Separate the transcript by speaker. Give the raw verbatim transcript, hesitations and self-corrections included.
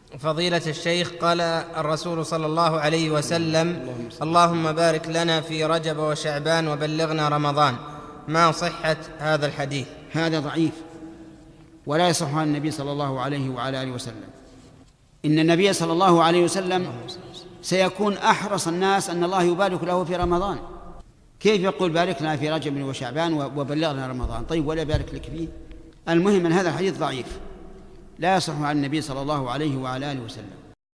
Speaker 1: فضيلة الشيخ، قال الرسول صلى الله عليه وسلم: اللهم بارك لنا في رجب وشعبان وبلغنا رمضان. ما صحة هذا الحديث؟
Speaker 2: هذا ضعيف ولا يصح عن النبي صلى الله عليه وعلى آله وسلم. إن النبي صلى الله عليه وسلم سيكون أحرص الناس أن الله يبارك له في رمضان. كيف يقول بارك لنا في رجب وشعبان وبلغنا رمضان؟ طيب ولا بارك لك فيه؟ المهم أن هذا الحديث ضعيف لا يصح عن النبي صلى الله عليه وعلى آله وسلم.